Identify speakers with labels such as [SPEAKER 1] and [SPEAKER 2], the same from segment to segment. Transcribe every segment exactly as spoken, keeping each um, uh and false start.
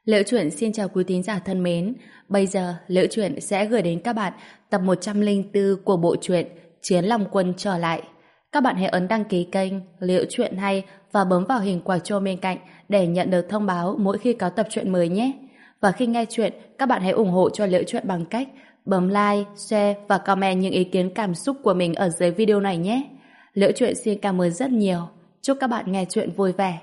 [SPEAKER 1] Liễu Chuyện xin chào quý thính giả thân mến. Bây giờ Liễu Chuyện sẽ gửi đến các bạn tập một trăm lẻ bốn của bộ truyện Chiến Long Quân trở lại. Các bạn hãy ấn đăng ký kênh Liễu Chuyện hay và bấm vào hình quả chuông bên cạnh để nhận được thông báo mỗi khi có tập truyện mới nhé. Và khi nghe chuyện, các bạn hãy ủng hộ cho Liễu Chuyện bằng cách bấm like, share và comment những ý kiến cảm xúc của mình ở dưới video này nhé. Liễu Chuyện xin cảm ơn rất nhiều. Chúc các bạn nghe chuyện vui vẻ.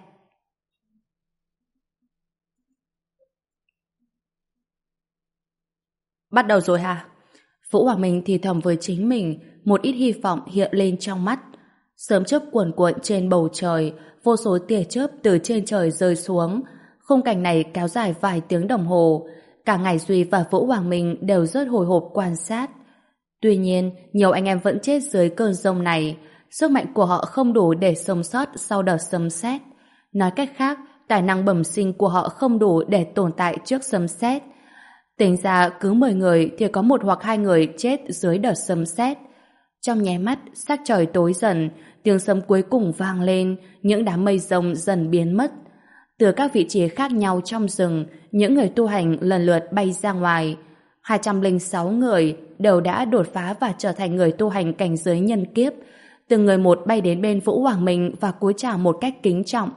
[SPEAKER 1] Bắt đầu rồi hả? Vũ Hoàng Minh thì thầm với chính mình, một ít hy vọng hiện lên trong mắt. Sớm chớp cuồn cuộn trên bầu trời, vô số tia chớp từ trên trời rơi xuống. Khung cảnh này kéo dài vài tiếng đồng hồ. Cả Ngải Duy và Vũ Hoàng Minh đều rất hồi hộp quan sát. Tuy nhiên, nhiều anh em vẫn chết dưới cơn giông này. Sức mạnh của họ không đủ để sống sót sau đợt sấm sét. Nói cách khác, tài năng bẩm sinh của họ không đủ để tồn tại trước sấm sét. Tính ra cứ mười người thì có một hoặc hai người chết dưới đợt sấm sét. Trong nháy mắt, sắc trời tối dần, tiếng sấm cuối cùng vang lên, những đám mây rông dần biến mất. Từ các vị trí khác nhau trong rừng, những người tu hành lần lượt bay ra ngoài. hai trăm lẻ sáu người đều đã đột phá và trở thành người tu hành cảnh giới nhân kiếp. Từng người một bay đến bên Vũ Hoàng Minh và cúi chào một cách kính trọng.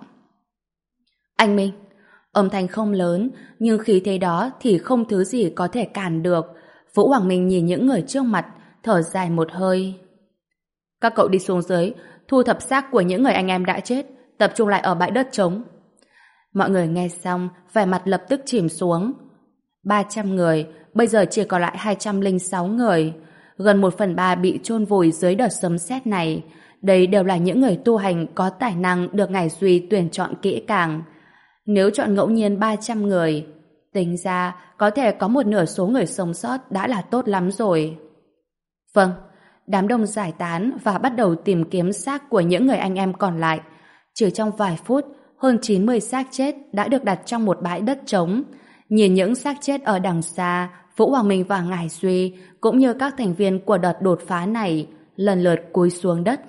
[SPEAKER 1] Anh Minh. Âm thanh không lớn, nhưng khí thế đó thì không thứ gì có thể cản được. Vũ Hoàng Minh nhìn những người trước mặt, thở dài một hơi. Các cậu đi xuống dưới, thu thập xác của những người anh em đã chết, tập trung lại ở bãi đất trống. Mọi người nghe xong, vẻ mặt lập tức chìm xuống. ba trăm người, bây giờ chỉ còn lại hai trăm lẻ sáu người. Gần một phần ba bị chôn vùi dưới đợt sấm sét này. Đây đều là những người tu hành có tài năng được Ngải Duy tuyển chọn kỹ càng. Nếu chọn ngẫu nhiên ba trăm người, tính ra có thể có một nửa số người sống sót đã là tốt lắm rồi. Vâng, đám đông giải tán và bắt đầu tìm kiếm xác của những người anh em còn lại. Chỉ trong vài phút, hơn chín mươi xác chết đã được đặt trong một bãi đất trống. Nhìn những xác chết ở đằng xa, Vũ Hoàng Minh và Ngải Duy cũng như các thành viên của đợt đột phá này lần lượt cúi xuống đất.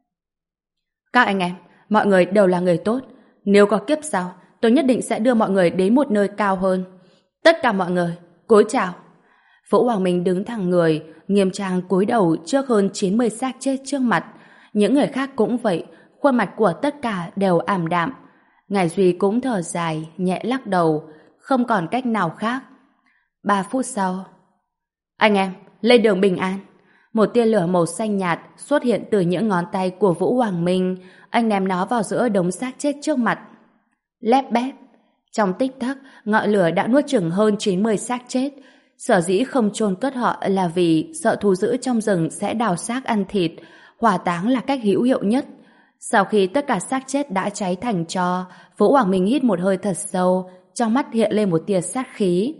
[SPEAKER 1] Các anh em, mọi người đều là người tốt. Nếu có kiếp sau, tôi nhất định sẽ đưa mọi người đến một nơi cao hơn. Tất cả mọi người, cúi chào. Vũ Hoàng Minh đứng thẳng người, nghiêm trang cúi đầu trước hơn chín mươi xác chết trước mặt. Những người khác cũng vậy, khuôn mặt của tất cả đều ảm đạm. Ngải Duy cũng thở dài, nhẹ lắc đầu, không còn cách nào khác. Ba phút sau, anh em, lên đường bình an. Một tia lửa màu xanh nhạt xuất hiện từ những ngón tay của Vũ Hoàng Minh. Anh ném nó vào giữa đống xác chết trước mặt. Lép bép. Trong tích tắc, ngọn lửa đã nuốt chửng hơn chín mươi xác chết. Sở dĩ không chôn cất họ là vì sợ thú dữ trong rừng sẽ đào xác ăn thịt. Hỏa táng là cách hữu hiệu nhất. Sau khi tất cả xác chết đã cháy thành tro, Vũ Hoàng Minh hít một hơi thật sâu, trong mắt hiện lên một tia sát khí.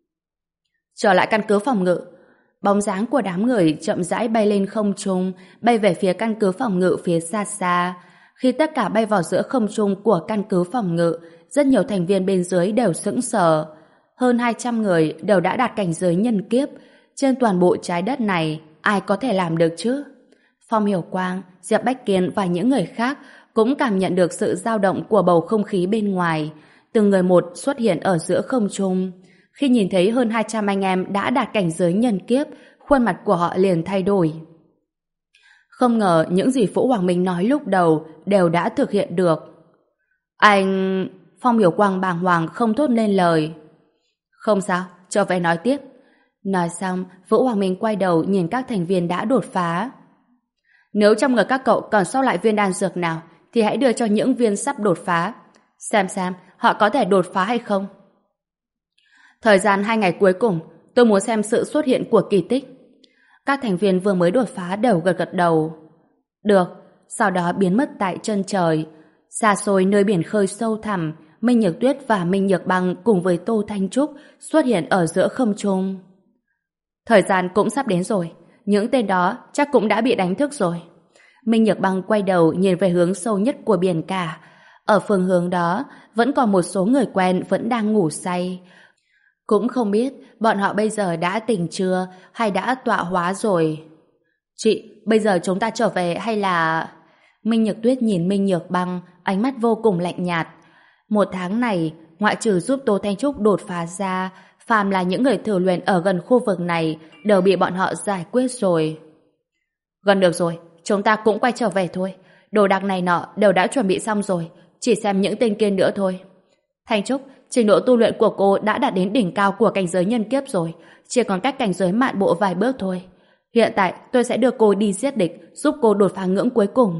[SPEAKER 1] Trở lại căn cứ phòng ngự. Bóng dáng của đám người chậm rãi bay lên không trung, bay về phía căn cứ phòng ngự phía xa xa. Khi tất cả bay vào giữa không trung của căn cứ phòng ngự, rất nhiều thành viên bên dưới đều sững sờ. Hơn hai trăm người đều đã đạt cảnh giới nhân kiếp. Trên toàn bộ trái đất này, ai có thể làm được chứ? Phong Hiểu Quang, Diệp Bách Kiên và những người khác cũng cảm nhận được sự dao động của bầu không khí bên ngoài. Từng người một xuất hiện ở giữa không trung. Khi nhìn thấy hơn hai trăm anh em đã đạt cảnh giới nhân kiếp, khuôn mặt của họ liền thay đổi. Không ngờ những gì Vũ Hoàng Minh nói lúc đầu đều đã thực hiện được. Anh... Phong Hiểu Quang bàng hoàng không thốt nên lời. Không sao, trở về nói tiếp. Nói xong, Vũ Hoàng Minh quay đầu nhìn các thành viên đã đột phá. Nếu trong người các cậu còn sót lại viên đan dược nào thì hãy đưa cho những viên sắp đột phá. Xem xem họ có thể đột phá hay không. Thời gian hai ngày cuối cùng, tôi muốn xem sự xuất hiện của kỳ tích. Các thành viên vừa mới đột phá đều gật gật đầu. Được, sau đó biến mất tại chân trời. Xa xôi nơi biển khơi sâu thẳm, Minh Nhược Tuyết và Minh Nhược Băng cùng với Tô Thanh Trúc xuất hiện ở giữa không trung. Thời gian cũng sắp đến rồi, những tên đó chắc cũng đã bị đánh thức rồi. Minh Nhược Băng quay đầu nhìn về hướng sâu nhất của biển cả. Ở phương hướng đó, vẫn còn một số người quen vẫn đang ngủ say. Cũng không biết bọn họ bây giờ đã tỉnh chưa hay đã tọa hóa rồi. Chị, bây giờ chúng ta trở về hay là... Minh Nhược Tuyết nhìn Minh Nhược Băng, ánh mắt vô cùng lạnh nhạt. Một tháng này, ngoại trừ giúp Tô Thanh Trúc đột phá ra, phàm là những người thử luyện ở gần khu vực này đều bị bọn họ giải quyết rồi. Gần được rồi, chúng ta cũng quay trở về thôi. Đồ đạc này nọ đều đã chuẩn bị xong rồi, chỉ xem những tên kia nữa thôi. Thanh Trúc, trình độ tu luyện của cô đã đạt đến đỉnh cao của cảnh giới nhân kiếp rồi, chỉ còn cách cảnh giới mạn bộ vài bước thôi. Hiện tại tôi sẽ đưa cô đi giết địch, giúp cô đột phá ngưỡng cuối cùng.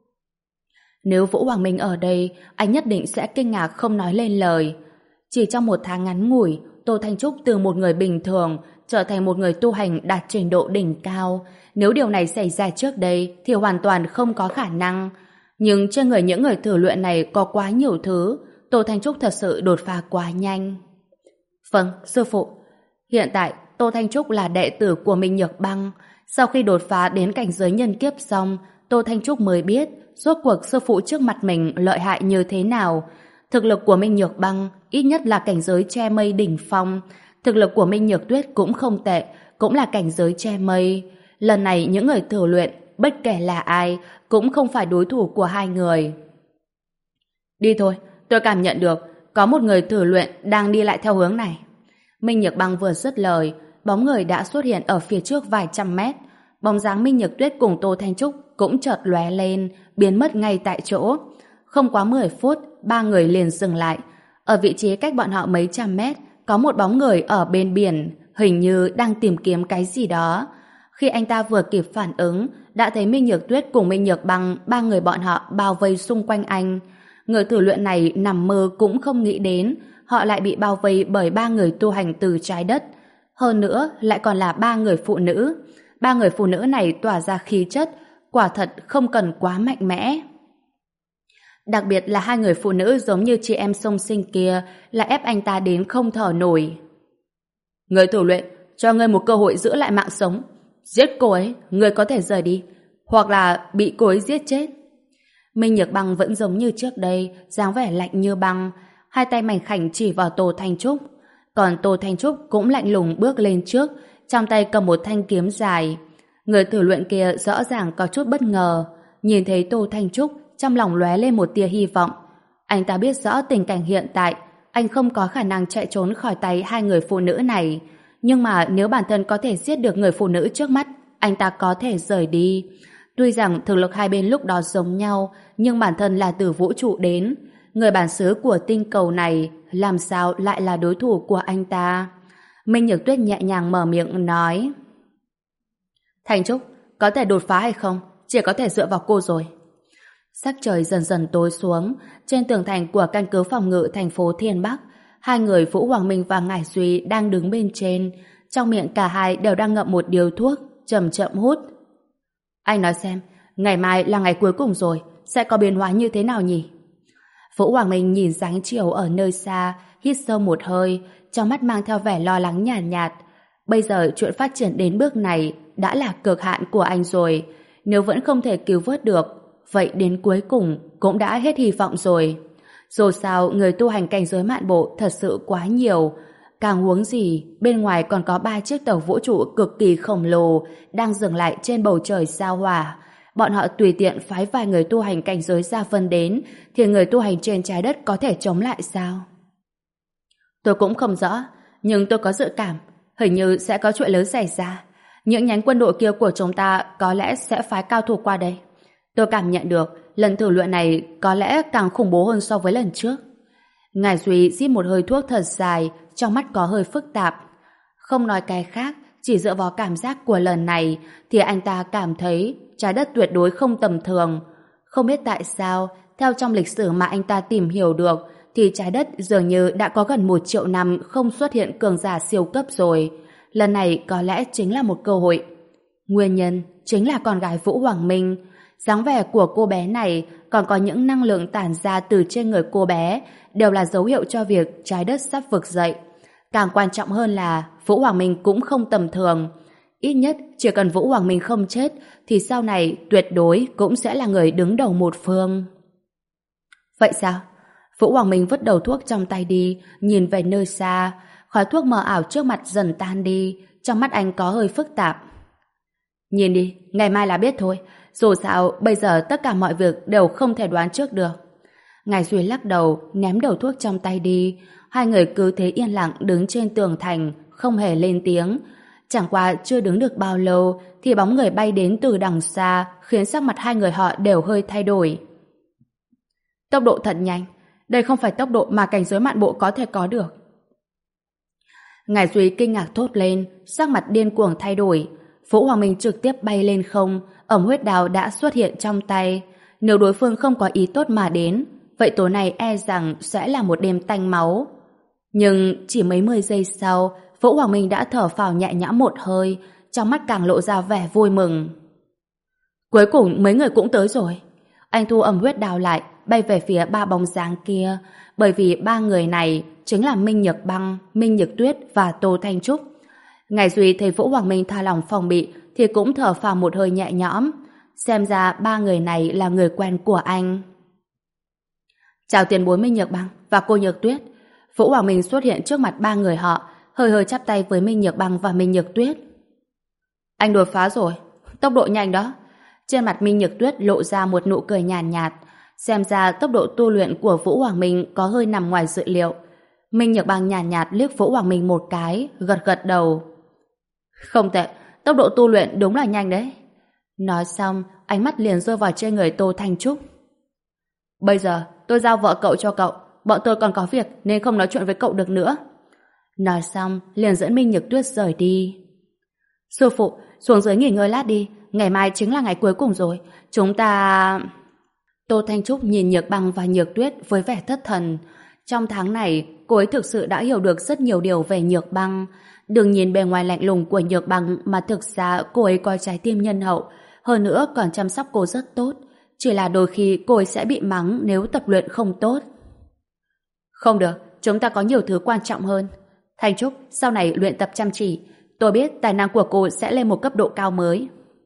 [SPEAKER 1] Nếu Vũ Hoàng Minh ở đây, anh nhất định sẽ kinh ngạc không nói lên lời. Chỉ trong một tháng ngắn ngủi, Tô Thanh Trúc từ một người bình thường trở thành một người tu hành đạt trình độ đỉnh cao. Nếu điều này xảy ra trước đây thì hoàn toàn không có khả năng. Nhưng trên người những người thử luyện này có quá nhiều thứ, Tô Thanh Trúc thật sự đột phá quá nhanh. Vâng, sư phụ. Hiện tại, Tô Thanh Trúc là đệ tử của Minh Nhược Băng. Sau khi đột phá đến cảnh giới nhân kiếp xong, Tô Thanh Trúc mới biết rốt cuộc sư phụ trước mặt mình lợi hại như thế nào. Thực lực của Minh Nhược Băng ít nhất là cảnh giới che mây đỉnh phong. Thực lực của Minh Nhược Tuyết cũng không tệ, cũng là cảnh giới che mây. Lần này những người thử luyện, bất kể là ai, cũng không phải đối thủ của hai người. Đi thôi, tôi cảm nhận được có một người thử luyện đang đi lại theo hướng này. Minh Nhược Băng vừa dứt lời, bóng người đã xuất hiện ở phía trước vài trăm mét. Bóng dáng Minh Nhược Tuyết cùng Tô Thanh Trúc cũng chợt lóe lên, biến mất ngay tại chỗ. Không quá mười phút, ba người liền dừng lại. Ở vị trí cách bọn họ mấy trăm mét, có một bóng người ở bên biển, hình như đang tìm kiếm cái gì đó. Khi anh ta vừa kịp phản ứng, đã thấy Minh Nhược Tuyết cùng Minh Nhược Băng, ba người bọn họ bao vây xung quanh anh. Người thử luyện này nằm mơ cũng không nghĩ đến, họ lại bị bao vây bởi ba người tu hành từ trái đất. Hơn nữa, lại còn là ba người phụ nữ. Ba người phụ nữ này tỏa ra khí chất, quả thật không cần quá mạnh mẽ. Đặc biệt là hai người phụ nữ giống như chị em song sinh kia là ép anh ta đến không thở nổi. Người thử luyện, cho ngươi một cơ hội giữ lại mạng sống. Giết cô ấy, ngươi có thể rời đi, hoặc là bị cô ấy giết chết. Minh Nhược Băng vẫn giống như trước đây, dáng vẻ lạnh như băng, hai tay mảnh khảnh chỉ vào Tô Thanh Trúc. Còn Tô Thanh Trúc cũng lạnh lùng bước lên trước, trong tay cầm một thanh kiếm dài. Người thử luyện kia rõ ràng có chút bất ngờ, nhìn thấy Tô Thanh Trúc, trong lòng lóe lên một tia hy vọng. Anh ta biết rõ tình cảnh hiện tại, anh không có khả năng chạy trốn khỏi tay hai người phụ nữ này. Nhưng mà nếu bản thân có thể giết được người phụ nữ trước mắt, anh ta có thể rời đi. Tuy rằng thực lực hai bên lúc đó giống nhau, nhưng bản thân là từ vũ trụ đến. Người bản xứ của tinh cầu này làm sao lại là đối thủ của anh ta? Minh Nhược Tuyết nhẹ nhàng mở miệng nói: Thanh Trúc, có thể đột phá hay không? Chỉ có thể dựa vào cô rồi. Sắc trời dần dần tối xuống, trên tường thành của căn cứ phòng ngự thành phố Thiên Bắc, hai người Vũ Hoàng Minh và Ngải Duy đang đứng bên trên, trong miệng cả hai đều đang ngậm một điếu thuốc, chậm chậm hút. Anh nói xem, ngày mai là ngày cuối cùng rồi, sẽ có biến hóa như thế nào nhỉ? Vũ Hoàng Minh nhìn dáng chiều ở nơi xa, hít sâu một hơi, trong mắt mang theo vẻ lo lắng nhàn nhạt, nhạt. Bây giờ chuyện phát triển đến bước này đã là cực hạn của anh rồi, nếu vẫn không thể cứu vớt được, vậy đến cuối cùng cũng đã hết hy vọng rồi. Dù sao, người tu hành cảnh giới mạn bộ thật sự quá nhiều. Càng huống gì, bên ngoài còn có ba chiếc tàu vũ trụ cực kỳ khổng lồ đang dừng lại trên bầu trời sao hỏa. Bọn họ tùy tiện phái vài người tu hành cảnh giới ra phân đến, thì người tu hành trên trái đất có thể chống lại sao? Tôi cũng không rõ, nhưng tôi có dự cảm, hình như sẽ có chuyện lớn xảy ra. Những nhánh quân đội kia của chúng ta có lẽ sẽ phái cao thủ qua đây. Tôi cảm nhận được lần thử luyện này có lẽ càng khủng bố hơn so với lần trước. Ngải Duy rít một hơi thuốc thật dài, trong mắt có hơi phức tạp. Không nói cái khác, chỉ dựa vào cảm giác của lần này thì anh ta cảm thấy trái đất tuyệt đối không tầm thường. Không biết tại sao, theo trong lịch sử mà anh ta tìm hiểu được, thì trái đất dường như đã có gần một triệu năm không xuất hiện cường giả siêu cấp rồi. Lần này có lẽ chính là một cơ hội. Nguyên nhân chính là con gái Vũ Hoàng Minh. Dáng vẻ của cô bé này còn có những năng lượng tản ra từ trên người cô bé đều là dấu hiệu cho việc trái đất sắp vực dậy. Càng quan trọng hơn là Vũ Hoàng Minh cũng không tầm thường. Ít nhất chỉ cần Vũ Hoàng Minh không chết thì sau này tuyệt đối cũng sẽ là người đứng đầu một phương. Vậy sao? Vũ Hoàng Minh vứt đầu thuốc trong tay đi, nhìn về nơi xa. Khói thuốc mờ ảo trước mặt dần tan đi, trong mắt anh có hơi phức tạp. Nhìn đi, ngày mai là biết thôi. Dù sao, bây giờ tất cả mọi việc đều không thể đoán trước được. Ngài Duy lắc đầu, ném đầu thuốc trong tay đi. Hai người cứ thế yên lặng đứng trên tường thành, không hề lên tiếng. Chẳng qua chưa đứng được bao lâu thì bóng người bay đến từ đằng xa khiến sắc mặt hai người họ đều hơi thay đổi. Tốc độ thật nhanh. Đây không phải tốc độ mà cảnh giới mạn bộ có thể có được. Ngài Duy kinh ngạc thốt lên, sắc mặt điên cuồng thay đổi. Vũ Hoàng Minh trực tiếp bay lên không, ẩm huyết đao đã xuất hiện trong tay. Nếu đối phương không có ý tốt mà đến, vậy tối nay e rằng sẽ là một đêm tanh máu. Nhưng chỉ mấy mươi giây sau, Vũ Hoàng Minh đã thở phào nhẹ nhõm một hơi, trong mắt càng lộ ra vẻ vui mừng. Cuối cùng mấy người cũng tới rồi. Anh thu ẩm huyết đao lại, bay về phía ba bóng dáng kia, bởi vì ba người này chính là Minh Nhược Băng, Minh Nhược Tuyết và Tô Thanh Trúc. Ngài Duy thấy Vũ Hoàng Minh tha lòng phòng bị thì cũng thở phào một hơi nhẹ nhõm. Xem ra ba người này là người quen của anh. Chào tiền bối Minh Nhược Băng và cô Nhược Tuyết. Vũ Hoàng Minh xuất hiện trước mặt ba người họ, hơi hơi chắp tay với Minh Nhược Băng và Minh Nhược Tuyết. Anh đột phá rồi, tốc độ nhanh đó. Trên mặt Minh Nhược Tuyết lộ ra một nụ cười nhàn nhạt, nhạt. Xem ra tốc độ tu luyện của Vũ Hoàng Minh có hơi nằm ngoài dự liệu. Minh Nhược Băng nhàn nhạt, nhạt liếc Vũ Hoàng Minh một cái, gật gật đầu. Không tệ, tốc độ tu luyện đúng là nhanh đấy. Nói xong, ánh mắt liền rơi vào trên người Tô Thanh Trúc. Bây giờ, tôi giao vợ cậu cho cậu, bọn tôi còn có việc nên không nói chuyện với cậu được nữa. Nói xong, liền dẫn Minh Nhược Tuyết rời đi. Sư phụ, xuống dưới nghỉ ngơi lát đi, ngày mai chính là ngày cuối cùng rồi, chúng ta... Tô Thanh Trúc nhìn Nhược Băng và Nhược Tuyết với vẻ thất thần. Trong tháng này, cô ấy thực sự đã hiểu được rất nhiều điều về Nhược Băng. Đừng nhìn bề ngoài lạnh lùng của Nhược Băng mà thực ra cô ấy có trái tim nhân hậu, hơn nữa còn chăm sóc cô rất tốt. Chỉ là đôi khi cô ấy sẽ bị mắng nếu tập luyện không tốt. Không được, chúng ta có nhiều thứ quan trọng hơn. Thanh Trúc, sau này luyện tập chăm chỉ. Tôi biết tài năng của cô sẽ lên một cấp độ cao mới.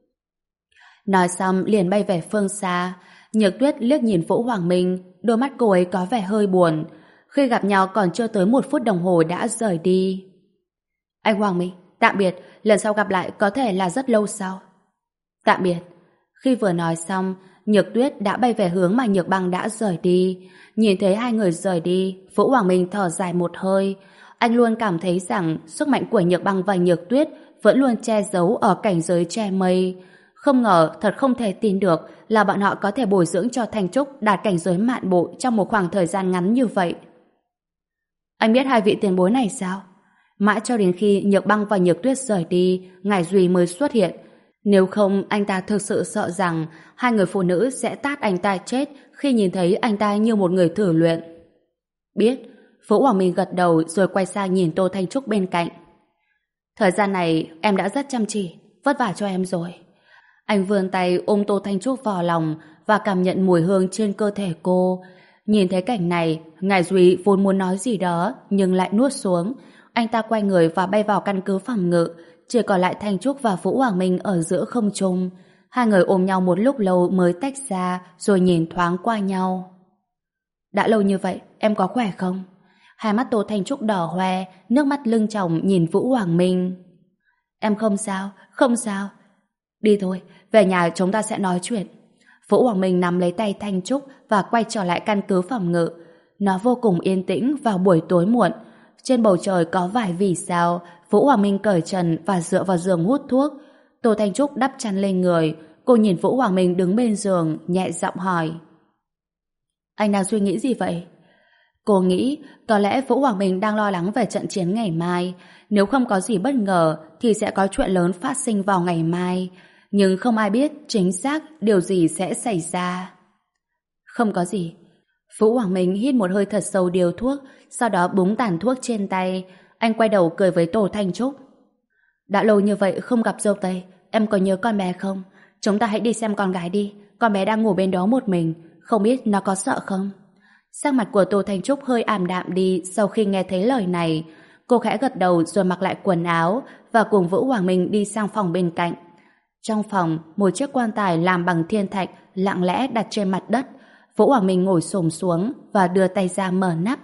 [SPEAKER 1] Nói xong liền bay về phương xa. Nhược Tuyết liếc nhìn Vũ Hoàng Minh, đôi mắt cô ấy có vẻ hơi buồn. Khi gặp nhau còn chưa tới một phút đồng hồ đã rời đi. Anh Hoàng Minh, tạm biệt, lần sau gặp lại có thể là rất lâu sau. Tạm biệt. Khi vừa nói xong, Nhược Tuyết đã bay về hướng mà Nhược Băng đã rời đi. Nhìn thấy hai người rời đi, Vũ Hoàng Minh thở dài một hơi. Anh luôn cảm thấy rằng sức mạnh của Nhược Băng và Nhược Tuyết vẫn luôn che giấu ở cảnh giới che mây. Không ngờ, thật không thể tin được là bọn họ có thể bồi dưỡng cho Thanh Trúc đạt cảnh giới mạn bộ trong một khoảng thời gian ngắn như vậy. Anh biết hai vị tiền bối này sao? Mãi cho đến khi Nhược Băng và Nhược Tuyết rời đi, Ngải Duy mới xuất hiện. Nếu không, anh ta thực sự sợ rằng hai người phụ nữ sẽ tát anh ta chết khi nhìn thấy anh ta như một người thử luyện. Biết, Vũ Hoàng Minh gật đầu rồi quay sang nhìn Tô Thanh Trúc bên cạnh. Thời gian này em đã rất chăm chỉ, vất vả cho em rồi. Anh vươn tay ôm Tô Thanh Trúc vào lòng và cảm nhận mùi hương trên cơ thể cô. Nhìn thấy cảnh này, Ngải Duy vốn muốn nói gì đó nhưng lại nuốt xuống. Anh ta quay người và bay vào căn cứ phòng ngự, chỉ còn lại Thanh Trúc và Vũ Hoàng Minh ở giữa không trung. Hai người ôm nhau một lúc lâu mới tách ra rồi nhìn thoáng qua nhau. Đã lâu như vậy, em có khỏe không? Hai mắt Tô Thanh Trúc đỏ hoe, nước mắt lưng tròng nhìn Vũ Hoàng Minh. Em không sao, không sao. Đi thôi, về nhà chúng ta sẽ nói chuyện. Vũ Hoàng Minh nắm lấy tay Thanh Trúc và quay trở lại căn cứ phòng ngự. Nó vô cùng yên tĩnh vào buổi tối muộn. Trên bầu trời có vài vì sao. Vũ Hoàng Minh cởi trần và dựa vào giường hút thuốc. Tô Thanh Trúc đắp chăn lên người. Cô nhìn Vũ Hoàng Minh đứng bên giường, nhẹ giọng hỏi. Anh đang suy nghĩ gì vậy? Cô nghĩ có lẽ Vũ Hoàng Minh đang lo lắng về trận chiến ngày mai. Nếu không có gì bất ngờ thì sẽ có chuyện lớn phát sinh vào ngày mai. Nhưng không ai biết chính xác điều gì sẽ xảy ra. Không có gì. Vũ Hoàng Minh hít một hơi thật sâu điều thuốc, sau đó búng tàn thuốc trên tay. Anh quay đầu cười với Tô Thanh Trúc. Đã lâu như vậy không gặp dâu tây, em có nhớ con bé không? Chúng ta hãy đi xem con gái đi. Con bé đang ngủ bên đó một mình, không biết nó có sợ không? Sắc mặt của Tô Thanh Trúc hơi ảm đạm đi sau khi nghe thấy lời này. Cô khẽ gật đầu rồi mặc lại quần áo và cùng Vũ Hoàng Minh đi sang phòng bên cạnh. Trong phòng, một chiếc quan tài làm bằng thiên thạch lặng lẽ đặt trên mặt đất. Vũ Hoàng Minh ngồi xổm xuống và đưa tay ra mở nắp.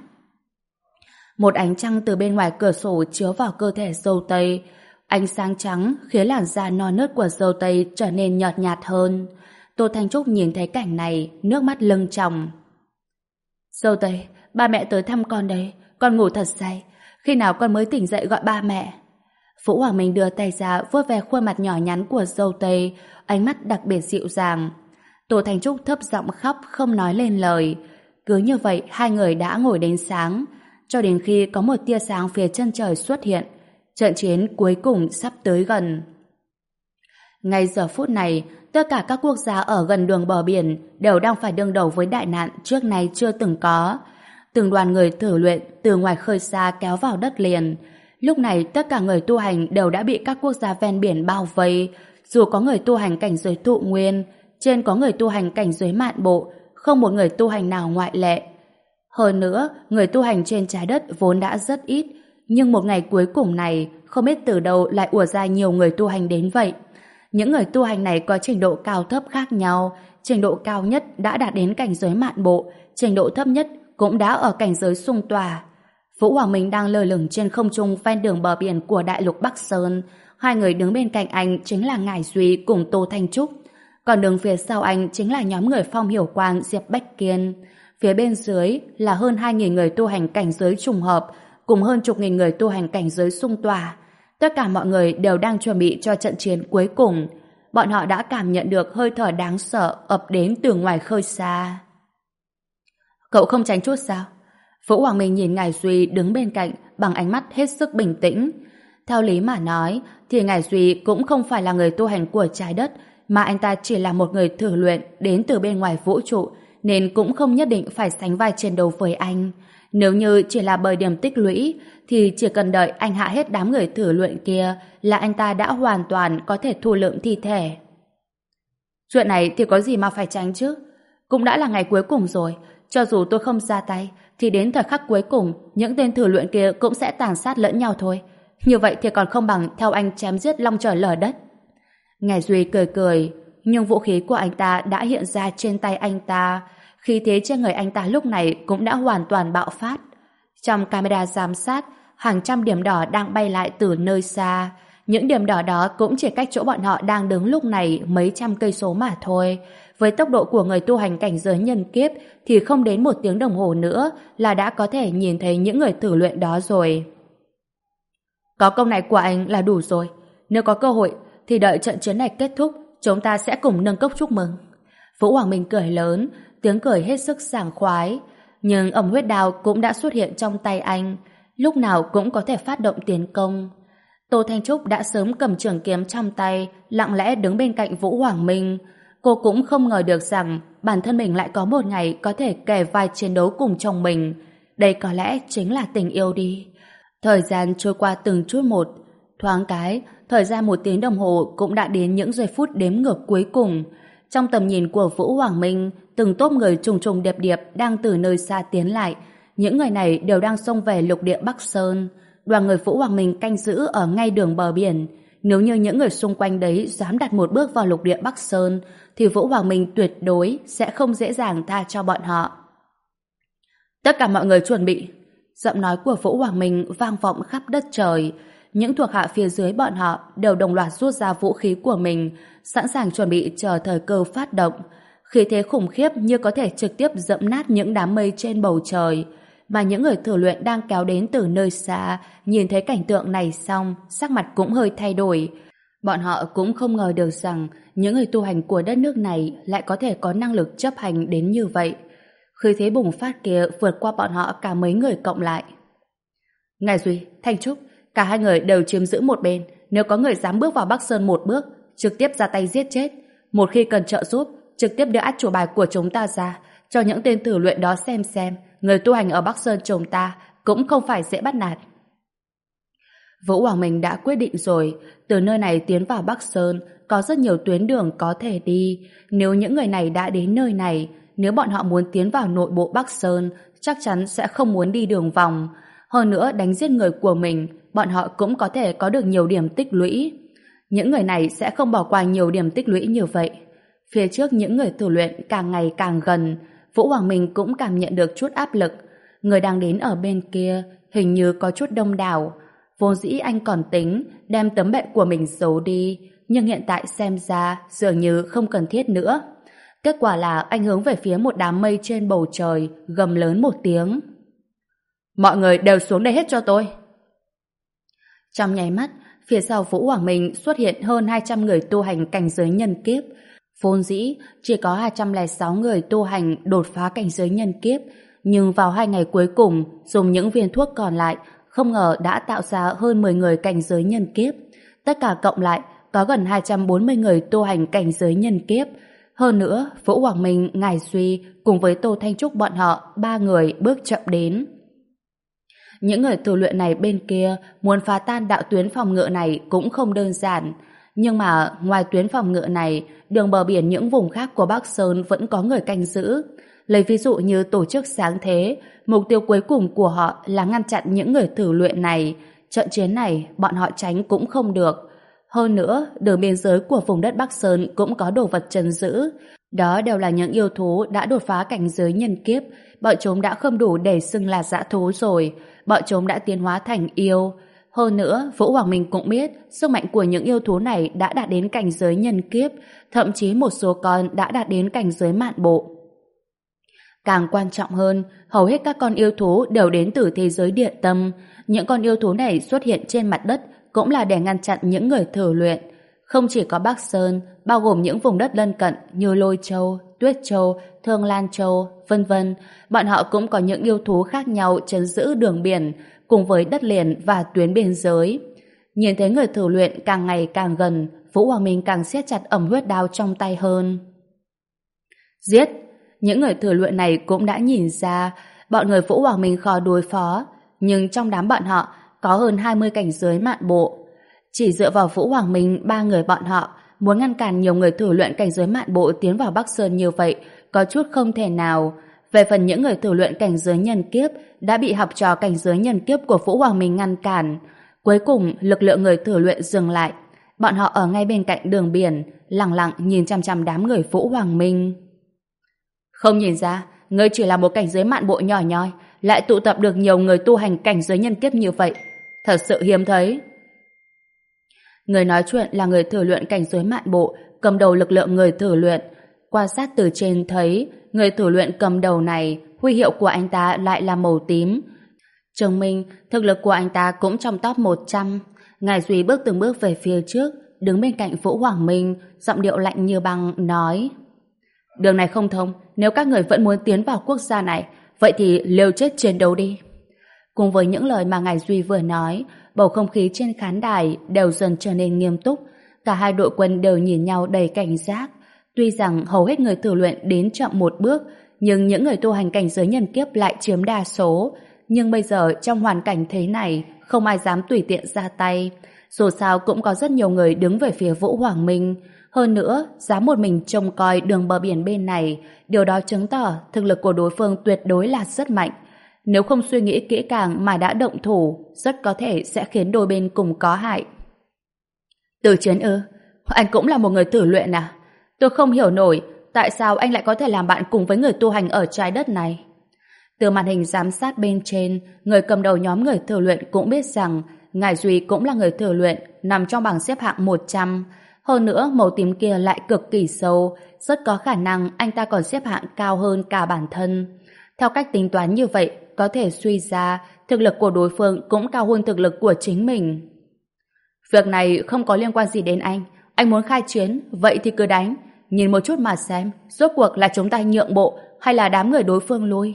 [SPEAKER 1] Một ánh trăng từ bên ngoài cửa sổ chiếu vào cơ thể dâu tây. Ánh sáng trắng khiến làn da non nớt của dâu tây trở nên nhợt nhạt hơn. Tô Thanh Trúc nhìn thấy cảnh này, nước mắt lưng tròng. Dâu tây, ba mẹ tới thăm con đây, con ngủ thật say. Khi nào con mới tỉnh dậy gọi ba mẹ? Vũ Hoàng Minh đưa tay ra vuốt ve khuôn mặt nhỏ nhắn của dâu tây, ánh mắt đặc biệt dịu dàng. Tô Thanh Trúc thấp giọng khóc không nói lên lời. Cứ như vậy hai người đã ngồi đến sáng, cho đến khi có một tia sáng phía chân trời xuất hiện. Trận chiến cuối cùng sắp tới gần. Ngay giờ phút này, tất cả các quốc gia ở gần đường bờ biển đều đang phải đương đầu với đại nạn trước nay chưa từng có. Từng đoàn người thử luyện từ ngoài khơi xa kéo vào đất liền. Lúc này tất cả người tu hành đều đã bị các quốc gia ven biển bao vây. Dù có người tu hành cảnh giới tụ nguyên, trên có người tu hành cảnh giới mạn bộ, không một người tu hành nào ngoại lệ. Hơn nữa, người tu hành trên trái đất vốn đã rất ít, nhưng một ngày cuối cùng này, không biết từ đâu lại ùa ra nhiều người tu hành đến vậy. Những người tu hành này có trình độ cao thấp khác nhau, trình độ cao nhất đã đạt đến cảnh giới mạn bộ, trình độ thấp nhất cũng đã ở cảnh giới xung tòa. Vũ Hoàng Minh đang lơ lửng trên không trung ven đường bờ biển của đại lục Bắc Sơn. Hai người đứng bên cạnh anh chính là Ngải Duy cùng Tô Thanh Trúc. Còn đứng phía sau anh chính là nhóm người Phong Hiểu Quang, Diệp Bách Kiên. Phía bên dưới là hơn hai nghìn người tu hành cảnh giới trùng hợp, cùng hơn chục nghìn người tu hành cảnh giới xung tòa. Tất cả mọi người đều đang chuẩn bị cho trận chiến cuối cùng. Bọn họ đã cảm nhận được hơi thở đáng sợ ập đến từ ngoài khơi xa. Cậu không tránh chút sao? Vũ Hoàng Minh nhìn Ngải Duy đứng bên cạnh bằng ánh mắt hết sức bình tĩnh. Theo lý mà nói, thì Ngải Duy cũng không phải là người tu hành của trái đất, mà anh ta chỉ là một người thử luyện đến từ bên ngoài vũ trụ, nên cũng không nhất định phải sánh vai chiến đấu với anh. Nếu như chỉ là bởi điểm tích lũy, thì chỉ cần đợi anh hạ hết đám người thử luyện kia là anh ta đã hoàn toàn có thể thu lượm thi thể. Chuyện này thì có gì mà phải tránh chứ? Cũng đã là ngày cuối cùng rồi, cho dù tôi không ra tay, thì đến thời khắc cuối cùng, những tên thử luyện kia cũng sẽ tàn sát lẫn nhau thôi. Như vậy thì còn không bằng theo anh chém giết long trời lở đất. Ngải Duy cười cười, nhưng vũ khí của anh ta đã hiện ra trên tay anh ta. Khí thế trên người anh ta lúc này cũng đã hoàn toàn bạo phát. Trong camera giám sát, hàng trăm điểm đỏ đang bay lại từ nơi xa. Những điểm đỏ đó cũng chỉ cách chỗ bọn họ đang đứng lúc này mấy trăm cây số mà thôi. Với tốc độ của người tu hành cảnh giới nhân kiếp thì không đến một tiếng đồng hồ nữa là đã có thể nhìn thấy những người thử luyện đó rồi. Có công này của anh là đủ rồi. Nếu có cơ hội thì đợi trận chiến này kết thúc, chúng ta sẽ cùng nâng cốc chúc mừng. Vũ Hoàng Minh cười lớn, tiếng cười hết sức sảng khoái. Nhưng ẩm huyết đao cũng đã xuất hiện trong tay anh, lúc nào cũng có thể phát động tiến công. Tô Thanh Trúc đã sớm cầm trường kiếm trong tay, lặng lẽ đứng bên cạnh Vũ Hoàng Minh. Cô cũng không ngờ được rằng bản thân mình lại có một ngày có thể kề vai chiến đấu cùng chồng mình. Đây có lẽ chính là tình yêu đi. Thời gian trôi qua từng chút một. Thoáng cái, thời gian một tiếng đồng hồ cũng đã đến những giây phút đếm ngược cuối cùng. Trong tầm nhìn của Vũ Hoàng Minh, từng tốp người trùng trùng điệp điệp đang từ nơi xa tiến lại. Những người này đều đang xông về lục địa Bắc Sơn. Đoàn người Vũ Hoàng Minh canh giữ ở ngay đường bờ biển. Nếu như những người xung quanh đấy dám đặt một bước vào lục địa Bắc Sơn, thì Vũ Hoàng Minh tuyệt đối sẽ không dễ dàng tha cho bọn họ. Tất cả mọi người chuẩn bị. Giọng nói của Vũ Hoàng Minh vang vọng khắp đất trời. Những thuộc hạ phía dưới bọn họ đều đồng loạt rút ra vũ khí của mình, sẵn sàng chuẩn bị chờ thời cơ phát động. Khí thế khủng khiếp như có thể trực tiếp dẫm nát những đám mây trên bầu trời. Mà những người thử luyện đang kéo đến từ nơi xa, nhìn thấy cảnh tượng này xong, sắc mặt cũng hơi thay đổi. Bọn họ cũng không ngờ được rằng những người tu hành của đất nước này lại có thể có năng lực chấp hành đến như vậy. Khí thế bùng phát kia vượt qua bọn họ cả mấy người cộng lại. Ngải Duy, Thanh Trúc, cả hai người đều chiếm giữ một bên. Nếu có người dám bước vào Bắc Sơn một bước, trực tiếp ra tay giết chết. Một khi cần trợ giúp, trực tiếp đưa át chủ bài của chúng ta ra, cho những tên thử luyện đó xem xem người tu hành ở Bắc Sơn chúng ta cũng không phải dễ bắt nạt. Vũ Hoàng Minh đã quyết định rồi, từ nơi này tiến vào Bắc Sơn có rất nhiều tuyến đường có thể đi. Nếu những người này đã đến nơi này, nếu bọn họ muốn tiến vào nội bộ Bắc Sơn, chắc chắn sẽ không muốn đi đường vòng. Hơn nữa, đánh giết người của mình, bọn họ cũng có thể có được nhiều điểm tích lũy. Những người này sẽ không bỏ qua nhiều điểm tích lũy như vậy. Phía trước những người thử luyện càng ngày càng gần, Vũ Hoàng Minh cũng cảm nhận được chút áp lực. Người đang đến ở bên kia hình như có chút đông đảo. Vốn dĩ anh còn tính đem tấm bệnh của mình giấu đi, nhưng hiện tại xem ra dường như không cần thiết nữa. Kết quả là anh hướng về phía một đám mây trên bầu trời, gầm lớn một tiếng. Mọi người đều xuống đây hết cho tôi. Trong nháy mắt, phía sau Vũ Hoàng Minh xuất hiện hơn hai trăm người tu hành cảnh giới nhân kiếp. Vốn dĩ, chỉ có hai trăm lẻ sáu người tu hành đột phá cảnh giới nhân kiếp, nhưng vào hai ngày cuối cùng, dùng những viên thuốc còn lại, không ngờ đã tạo ra hơn mười người cảnh giới nhân kiếp. Tất cả cộng lại, có gần hai trăm bốn mươi người tu hành cảnh giới nhân kiếp. Hơn nữa, Vũ Hoàng Minh, Ngài Duy cùng với Tô Thanh Trúc bọn họ, ba người bước chậm đến. Những người tu luyện này bên kia muốn phá tan đạo tuyến phòng ngự này cũng không đơn giản. Nhưng mà ngoài tuyến phòng ngự này, đường bờ biển những vùng khác của Bắc Sơn vẫn có người canh giữ. Lấy ví dụ như tổ chức sáng thế, mục tiêu cuối cùng của họ là ngăn chặn những người thử luyện này. Trận chiến này bọn họ tránh cũng không được. Hơn nữa, đường biên giới của vùng đất Bắc Sơn cũng có đồ vật trấn giữ. Đó đều là những yêu thú đã đột phá cảnh giới nhân kiếp. Bọn chúng đã không đủ để xưng là dã thú rồi. Bọn chúng đã tiến hóa thành yêu. Hơn nữa, Vũ Hoàng Minh cũng biết sức mạnh của những yêu thú này đã đạt đến cảnh giới nhân kiếp, thậm chí một số con đã đạt đến cảnh giới mạn bộ. Càng quan trọng hơn, hầu hết các con yêu thú đều đến từ thế giới địa tâm. Những con yêu thú này xuất hiện trên mặt đất cũng là để ngăn chặn những người thử luyện. Không chỉ có Bắc Sơn, bao gồm những vùng đất lân cận như Lôi Châu, Tuyết Châu, Thương Lan Châu, vân vân, bọn họ cũng có những yêu thú khác nhau trấn giữ đường biển, cùng với đất liền và tuyến biên giới. Nhìn thấy người thử luyện càng ngày càng gần, Vũ Hoàng Minh càng siết chặt ẩm huyết đao trong tay hơn. Giết! Những người thử luyện này cũng đã nhìn ra bọn người Vũ Hoàng Minh khó đối phó, nhưng trong đám bọn họ có hơn hai mươi cảnh giới mạn bộ. Chỉ dựa vào Vũ Hoàng Minh ba người bọn họ muốn ngăn cản nhiều người thử luyện cảnh giới mạn bộ tiến vào Bắc Sơn như vậy có chút không thể nào. Về phần những người thử luyện cảnh giới nhân kiếp đã bị học trò cảnh giới nhân kiếp của Vũ Hoàng Minh ngăn cản. Cuối cùng lực lượng người thử luyện dừng lại. Bọn họ ở ngay bên cạnh đường biển, lặng lặng nhìn chằm chằm đám người Vũ Hoàng Minh. Không nhìn ra, ngươi chỉ là một cảnh giới mạn bộ nhỏ nhoi, lại tụ tập được nhiều người tu hành cảnh giới nhân kiếp như vậy. Thật sự hiếm thấy. Người nói chuyện là người thử luyện cảnh giới mạn bộ, cầm đầu lực lượng người thử luyện. Quan sát từ trên thấy, người thử luyện cầm đầu này, huy hiệu của anh ta lại là màu tím. Chứng minh, thực lực của anh ta cũng trong top một trăm. Ngài Duy bước từng bước về phía trước, đứng bên cạnh Vũ Hoàng Minh, giọng điệu lạnh như băng, nói: Đường này không thông, nếu các người vẫn muốn tiến vào quốc gia này, vậy thì liều chết chiến đấu đi. Cùng với những lời mà Ngài Duy vừa nói, bầu không khí trên khán đài đều dần trở nên nghiêm túc. Cả hai đội quân đều nhìn nhau đầy cảnh giác. Tuy rằng hầu hết người thử luyện đến chậm một bước, nhưng những người tu hành cảnh giới nhân kiếp lại chiếm đa số. Nhưng bây giờ trong hoàn cảnh thế này, không ai dám tùy tiện ra tay. Dù sao cũng có rất nhiều người đứng về phía Vũ Hoàng Minh. Hơn nữa, dám một mình trông coi đường bờ biển bên này, điều đó chứng tỏ thực lực của đối phương tuyệt đối là rất mạnh. Nếu không suy nghĩ kỹ càng mà đã động thủ, rất có thể sẽ khiến đôi bên cùng có hại. Từ Chiến ư? Anh cũng là một người thử luyện à? Tôi không hiểu nổi tại sao anh lại có thể làm bạn cùng với người tu hành ở trái đất này. Từ màn hình giám sát bên trên, người cầm đầu nhóm người thử luyện cũng biết rằng Ngài Duy cũng là người thử luyện, nằm trong bảng xếp hạng một trăm. Hơn nữa, màu tím kia lại cực kỳ sâu, rất có khả năng anh ta còn xếp hạng cao hơn cả bản thân. Theo cách tính toán như vậy, có thể suy ra thực lực của đối phương cũng cao hơn thực lực của chính mình. Việc này không có liên quan gì đến anh. Anh muốn khai chiến, vậy thì cứ đánh. Nhìn một chút mà xem, rốt cuộc là chúng ta nhượng bộ hay là đám người đối phương lui.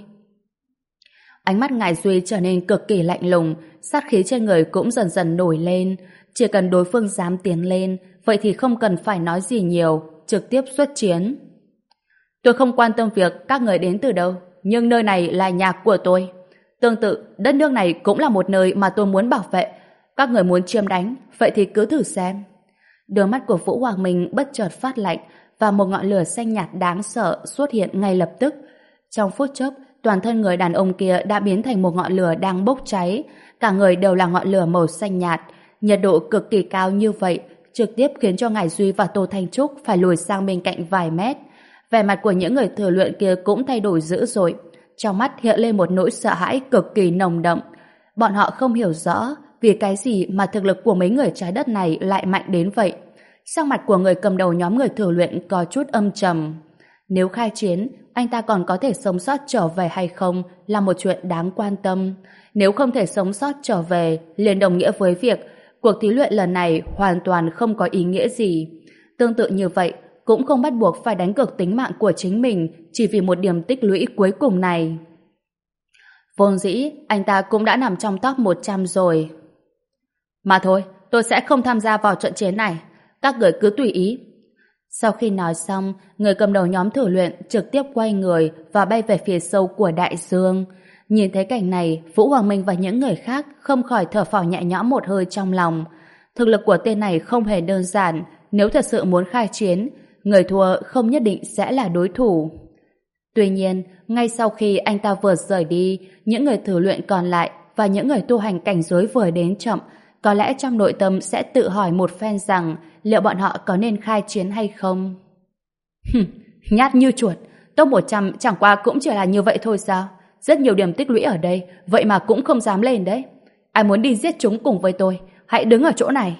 [SPEAKER 1] Ánh mắt Ngài Duy trở nên cực kỳ lạnh lùng, sát khí trên người cũng dần dần nổi lên. Chỉ cần đối phương dám tiến lên, vậy thì không cần phải nói gì nhiều, trực tiếp xuất chiến. Tôi không quan tâm việc các người đến từ đâu, nhưng nơi này là nhà của tôi. Tương tự, đất nước này cũng là một nơi mà tôi muốn bảo vệ. Các người muốn chiếm đánh, vậy thì cứ thử xem. Đôi mắt của Vũ Hoàng Minh bất chợt phát lạnh và một ngọn lửa xanh nhạt đáng sợ xuất hiện ngay lập tức. Trong phút chốc, toàn thân người đàn ông kia đã biến thành một ngọn lửa đang bốc cháy. Cả người đều là ngọn lửa màu xanh nhạt. Nhiệt độ cực kỳ cao như vậy, trực tiếp khiến cho Ngải Duy và Tô Thanh Trúc phải lùi sang bên cạnh vài mét. Vẻ mặt của những người thử luyện kia cũng thay đổi dữ dội. Trong mắt hiện lên một nỗi sợ hãi cực kỳ nồng đậm. Bọn họ không hiểu rõ vì cái gì mà thực lực của mấy người trái đất này lại mạnh đến vậy. Sắc mặt của người cầm đầu nhóm người thử luyện có chút âm trầm. Nếu khai chiến, anh ta còn có thể sống sót trở về hay không là một chuyện đáng quan tâm. Nếu không thể sống sót trở về, liền đồng nghĩa với việc cuộc thí luyện lần này hoàn toàn không có ý nghĩa gì. Tương tự như vậy, cũng không bắt buộc phải đánh cược tính mạng của chính mình chỉ vì một điểm tích lũy cuối cùng này. Vốn dĩ, anh ta cũng đã nằm trong top một trăm rồi. Mà thôi, tôi sẽ không tham gia vào trận chiến này. Các người cứ tùy ý. Sau khi nói xong, người cầm đầu nhóm thử luyện trực tiếp quay người và bay về phía sâu của đại dương. Nhìn thấy cảnh này, Vũ Hoàng Minh và những người khác không khỏi thở phào nhẹ nhõm một hơi trong lòng. Thực lực của tên này không hề đơn giản. Nếu thật sự muốn khai chiến, người thua không nhất định sẽ là đối thủ. Tuy nhiên, ngay sau khi anh ta vừa rời đi, những người thử luyện còn lại và những người tu hành cảnh giới vừa đến chậm, có lẽ trong nội tâm sẽ tự hỏi một phen rằng liệu bọn họ có nên khai chiến hay không. Hừm, nhát như chuột, top một trăm chẳng qua cũng chỉ là như vậy thôi sao? Rất nhiều điểm tích lũy ở đây, vậy mà cũng không dám lên đấy. Ai muốn đi giết chúng cùng với tôi, hãy đứng ở chỗ này.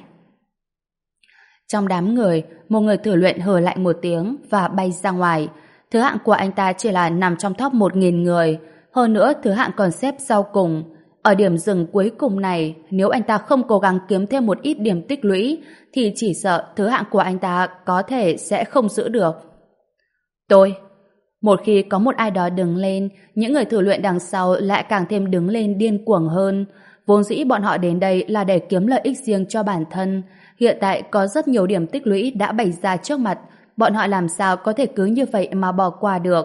[SPEAKER 1] Trong đám người, một người thử luyện hừ lạnh một tiếng và bay ra ngoài. Thứ hạng của anh ta chỉ là nằm trong top một nghìn người. Hơn nữa, thứ hạng còn xếp sau cùng. Ở điểm dừng cuối cùng này, nếu anh ta không cố gắng kiếm thêm một ít điểm tích lũy, thì chỉ sợ thứ hạng của anh ta có thể sẽ không giữ được. Tôi. Một khi có một ai đó đứng lên, những người thử luyện đằng sau lại càng thêm đứng lên điên cuồng hơn. Vốn dĩ bọn họ đến đây là để kiếm lợi ích riêng cho bản thân. Hiện tại có rất nhiều điểm tích lũy đã bày ra trước mặt, bọn họ làm sao có thể cứ như vậy mà bỏ qua được.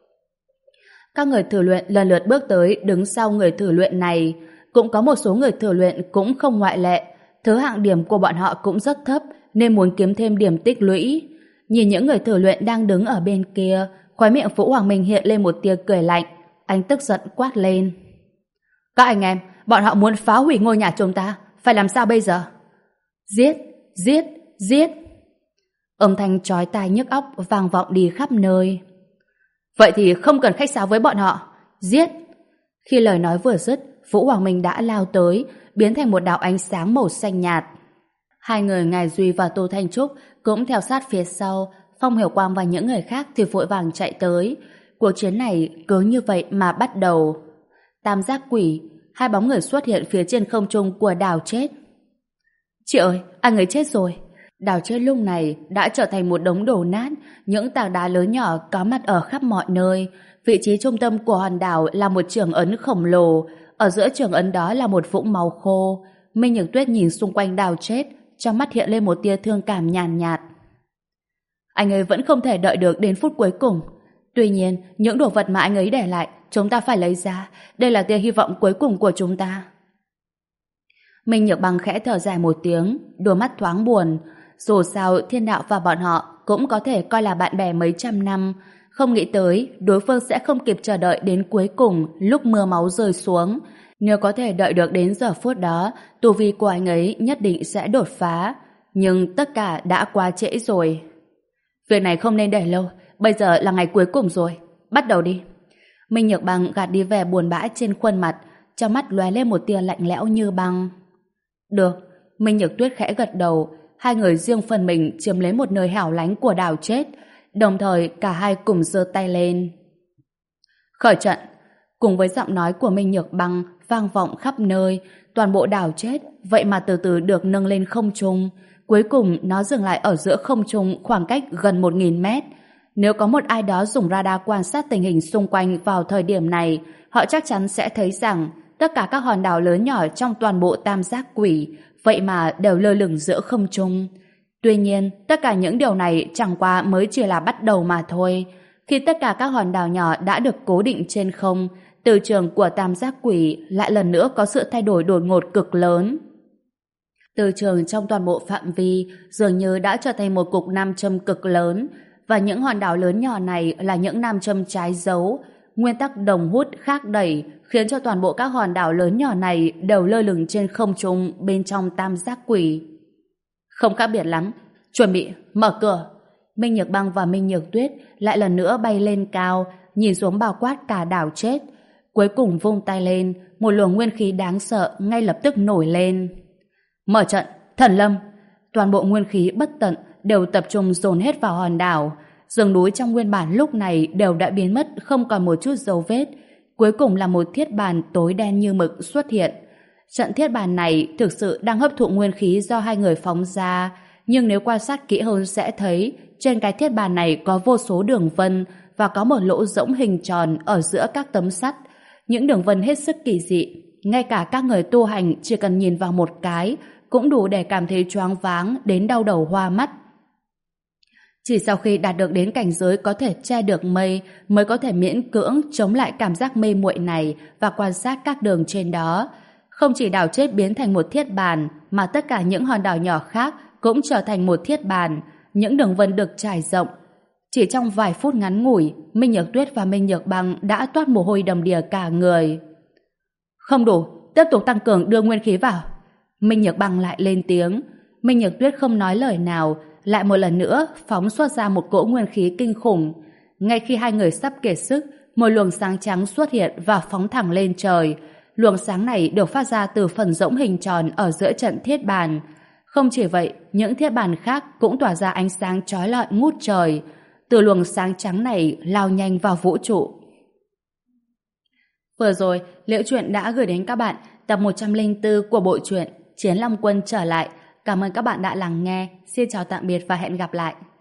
[SPEAKER 1] Các người thử luyện lần lượt bước tới đứng sau người thử luyện này. Cũng có một số người thử luyện cũng không ngoại lệ. Thứ hạng điểm của bọn họ cũng rất thấp nên muốn kiếm thêm điểm tích lũy. Nhìn những người thử luyện đang đứng ở bên kia, khóe miệng Vũ Hoàng Minh hiện lên một tia cười lạnh. Anh tức giận quát lên. Các anh em, bọn họ muốn phá hủy ngôi nhà chúng ta, phải làm sao bây giờ? Giết, giết, giết. Âm thanh chói tai nhức óc vang vọng đi khắp nơi. Vậy thì không cần khách sáo với bọn họ. Giết! Khi lời nói vừa dứt, Vũ Hoàng Minh đã lao tới, biến thành một đạo ánh sáng màu xanh nhạt. Hai người Ngài Duy và Tô Thanh Trúc cũng theo sát phía sau. Phong Hiểu Quang và những người khác thì vội vàng chạy tới. Cuộc chiến này cứ như vậy mà bắt đầu. Tam giác quỷ, hai bóng người xuất hiện phía trên không trung của đảo chết. Chị ơi, anh ấy chết rồi. Đảo chết lúc này đã trở thành một đống đổ nát, những tảng đá lớn nhỏ có mặt ở khắp mọi nơi. Vị trí trung tâm của hòn đảo là một trường ấn khổng lồ, ở giữa trường ấn đó là một vũng máu khô. Minh Nhược Tuyết nhìn xung quanh đảo chết, trong mắt hiện lên một tia thương cảm nhàn nhạt, nhạt. Anh ấy vẫn không thể đợi được đến phút cuối cùng. Tuy nhiên, những đồ vật mà anh ấy để lại, chúng ta phải lấy ra. Đây là tia hy vọng cuối cùng của chúng ta. Minh Nhược Bằng khẽ thở dài một tiếng, đôi mắt thoáng buồn. Dù sao, Thiên Đạo và bọn họ cũng có thể coi là bạn bè mấy trăm năm. Không nghĩ tới, đối phương sẽ không kịp chờ đợi đến cuối cùng lúc mưa máu rơi xuống. Nếu có thể đợi được đến giờ phút đó, tu vi của anh ấy nhất định sẽ đột phá. Nhưng tất cả đã quá trễ rồi. Việc này không nên để lâu, bây giờ là ngày cuối cùng rồi. Bắt đầu đi. Minh Nhược Bằng gạt đi vẻ buồn bã trên khuôn mặt, trong mắt lóe lên một tia lạnh lẽo như băng. Được, Minh Nhược Tuyết khẽ gật đầu. Hai người riêng phần mình chiếm lấy một nơi hẻo lánh của đảo chết, đồng thời cả hai cùng giơ tay lên. Khởi trận. Cùng với giọng nói của Minh Nhược Băng vang vọng khắp nơi, toàn bộ đảo chết vậy mà từ từ được nâng lên không trung. Cuối cùng nó dừng lại ở giữa không trung khoảng cách gần một nghìn mét. Nếu có một ai đó dùng radar quan sát tình hình xung quanh vào thời điểm này, họ chắc chắn sẽ thấy rằng tất cả các hòn đảo lớn nhỏ trong toàn bộ tam giác quỷ vậy mà đều lơ lửng giữa không trung. Tuy nhiên, tất cả những điều này chẳng qua mới chỉ là bắt đầu mà thôi. Khi tất cả các hòn đảo nhỏ đã được cố định trên không, từ trường của tam giác quỷ lại lần nữa có sự thay đổi đột ngột cực lớn. Từ trường trong toàn bộ phạm vi dường như đã trở thành một cục nam châm cực lớn, và những hòn đảo lớn nhỏ này là những nam châm trái dấu. Nguyên tắc đồng hút khác đẩy khiến cho toàn bộ các hòn đảo lớn nhỏ này đều lơ lửng trên không trung bên trong tam giác quỷ. Không khác biệt lắm. Chuẩn bị, mở cửa. Minh Nhược Băng và Minh Nhược Tuyết lại lần nữa bay lên cao, nhìn xuống bao quát cả đảo chết. Cuối cùng vung tay lên, một luồng nguyên khí đáng sợ ngay lập tức nổi lên. Mở trận, Thần Lâm. Toàn bộ nguyên khí bất tận đều tập trung dồn hết vào hòn đảo. rừng núi trong nguyên bản lúc này đều đã biến mất không còn một chút dấu vết. Cuối cùng là một thiết bàn tối đen như mực xuất hiện. Trận thiết bàn này thực sự đang hấp thụ nguyên khí do hai người phóng ra, nhưng nếu quan sát kỹ hơn sẽ thấy trên cái thiết bàn này có vô số đường vân và có một lỗ rỗng hình tròn ở giữa các tấm sắt. Những đường vân hết sức kỳ dị, ngay cả các người tu hành chỉ cần nhìn vào một cái cũng đủ để cảm thấy choáng váng đến đau đầu hoa mắt. Chỉ sau khi đạt được đến cảnh giới có thể che được mây mới có thể miễn cưỡng chống lại cảm giác mê muội này và quan sát các đường trên đó. Không chỉ đảo chết biến thành một thiết bàn, mà tất cả những hòn đảo nhỏ khác cũng trở thành một thiết bàn, những đường vân được trải rộng. Chỉ trong vài phút ngắn ngủi, Minh Nhược Tuyết và Minh Nhược Băng đã toát mồ hôi đầm đìa cả người. Không đủ, tiếp tục tăng cường đưa nguyên khí vào. Minh Nhược Băng lại lên tiếng. Minh Nhược Tuyết không nói lời nào, lại một lần nữa phóng xuất ra một cỗ nguyên khí kinh khủng. Ngay khi hai người sắp kiệt sức, một luồng sáng trắng xuất hiện và phóng thẳng lên trời. Luồng sáng này được phát ra từ phần rỗng hình tròn ở giữa trận thiết bàn. Không chỉ vậy, những thiết bàn khác cũng tỏa ra ánh sáng chói lọi ngút trời. Từ luồng sáng trắng này lao nhanh vào vũ trụ. Vừa rồi, Liễu Chuyện đã gửi đến các bạn tập một trăm lẻ bốn của bộ truyện Chiến Long Quân trở lại. Cảm ơn các bạn đã lắng nghe. Xin chào tạm biệt và hẹn gặp lại.